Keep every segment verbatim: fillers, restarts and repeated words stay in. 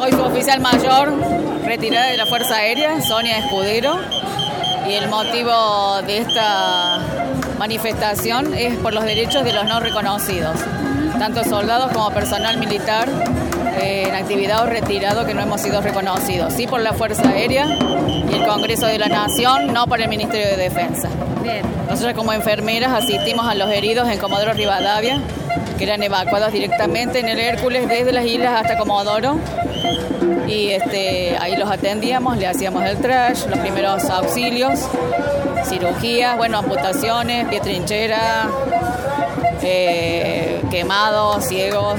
Soy su oficial mayor, retirada de la Fuerza Aérea, Sonia Escudero, y el motivo de esta manifestación es por los derechos de los no reconocidos, tanto soldados como personal militar eh, en actividad o retirado que no hemos sido reconocidos, sí por la Fuerza Aérea y el Congreso de la Nación, no por el Ministerio de Defensa. Bien. Nosotros como enfermeras asistimos a los heridos en Comodoro Rivadavia, que eran evacuados directamente en el Hércules desde las islas hasta Comodoro, y este, ahí los atendíamos, le hacíamos el trash, los primeros auxilios, cirugías, bueno, amputaciones, pie trinchera, eh, quemados, ciegos,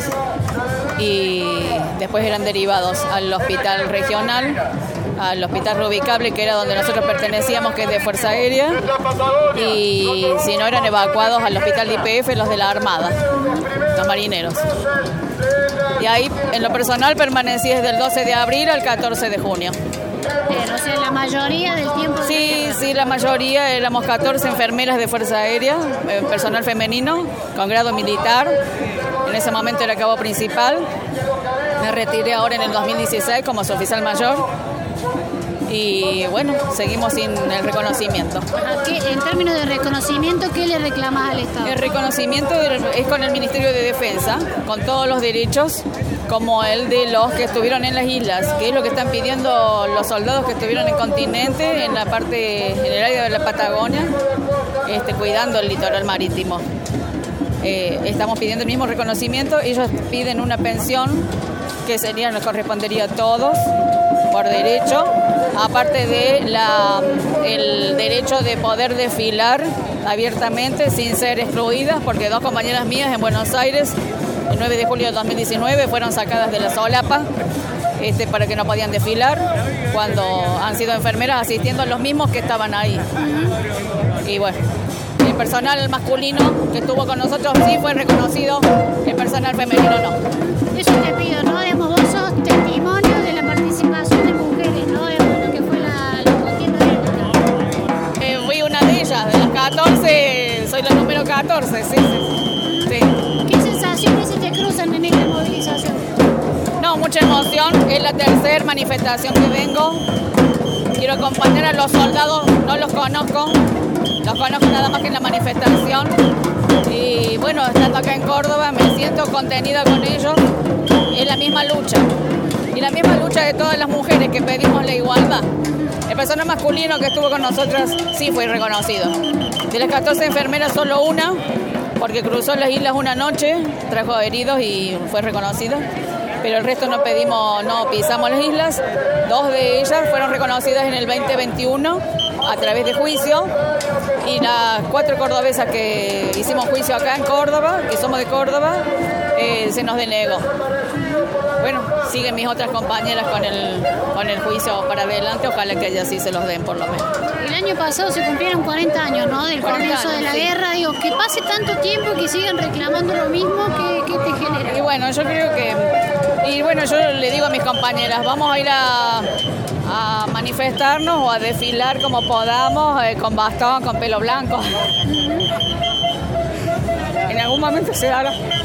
y después eran derivados al hospital regional, al hospital reubicable, que era donde nosotros pertenecíamos, que es de Fuerza Aérea, y si no eran evacuados al hospital de I P F, los de la Armada, los marineros. Y ahí, en lo personal, permanecí desde el doce de abril al catorce de junio. Pero, o sea, la mayoría del tiempo... Sí, sí, la mayoría, éramos catorce enfermeras de Fuerza Aérea, eh, personal femenino, con grado militar. En ese momento era cabo principal. Me retiré ahora en el dos mil dieciséis como su oficial mayor. Y bueno, seguimos sin el reconocimiento. ¿Qué, en términos de reconocimiento, qué le reclamas al Estado? El reconocimiento es con el Ministerio de Defensa, con todos los derechos, como el de los que estuvieron en las islas, que es lo que están pidiendo los soldados que estuvieron en continente, en la parte, en el área de la Patagonia, este, cuidando el litoral marítimo. Eh, estamos pidiendo el mismo reconocimiento, ellos piden una pensión que sería, nos correspondería a todos por derecho, aparte de la, el derecho de poder desfilar abiertamente sin ser excluidas, porque dos compañeras mías en Buenos Aires, el nueve de julio de dos mil diecinueve, fueron sacadas de la solapa este, para que no podían desfilar, cuando han sido enfermeras asistiendo a los mismos que estaban ahí. Y bueno, el personal masculino que estuvo con nosotros sí fue reconocido, el personal femenino no. Eso te pido, ¿no? Digamos, vos sos testimonio de la participación de mujeres, ¿no? Digamos, lo que fue la, la contienda de... Eh, fui una de ellas, de las catorce, soy la número catorce, sí, sí, sí. ¿Qué sensaciones se te cruzan en esta movilización? No, mucha emoción, es la tercera manifestación que vengo. Quiero acompañar a los soldados, no los conozco, los conozco nada más que en la manifestación. Y bueno, estando acá en Córdoba me siento contenida con ellos, es la misma lucha. Y la misma lucha de todas las mujeres que pedimos la igualdad. El personal masculino que estuvo con nosotras sí fue reconocido. De las catorce enfermeras, solo una, porque cruzó las islas una noche, trajo heridos y fue reconocido. Pero el resto no pedimos, no pisamos las islas. Dos de ellas fueron reconocidas en el veinte veintiuno a través de juicio, y las cuatro cordobesas que hicimos juicio acá en Córdoba, que somos de Córdoba, eh, se nos denegó. Bueno, siguen mis otras compañeras con el, con el juicio para adelante, ojalá que ellas sí se los den por lo menos. El año pasado se cumplieron cuarenta años, ¿no? Del comienzo de la sí. guerra. Digo, que pase tanto tiempo y que sigan reclamando lo mismo, ¿qué, qué te genera? Y bueno, yo creo que... Y bueno, yo le digo a mis compañeras, vamos a ir a, a manifestarnos o a desfilar como podamos, eh, con bastón, con pelo blanco. En algún momento se dará.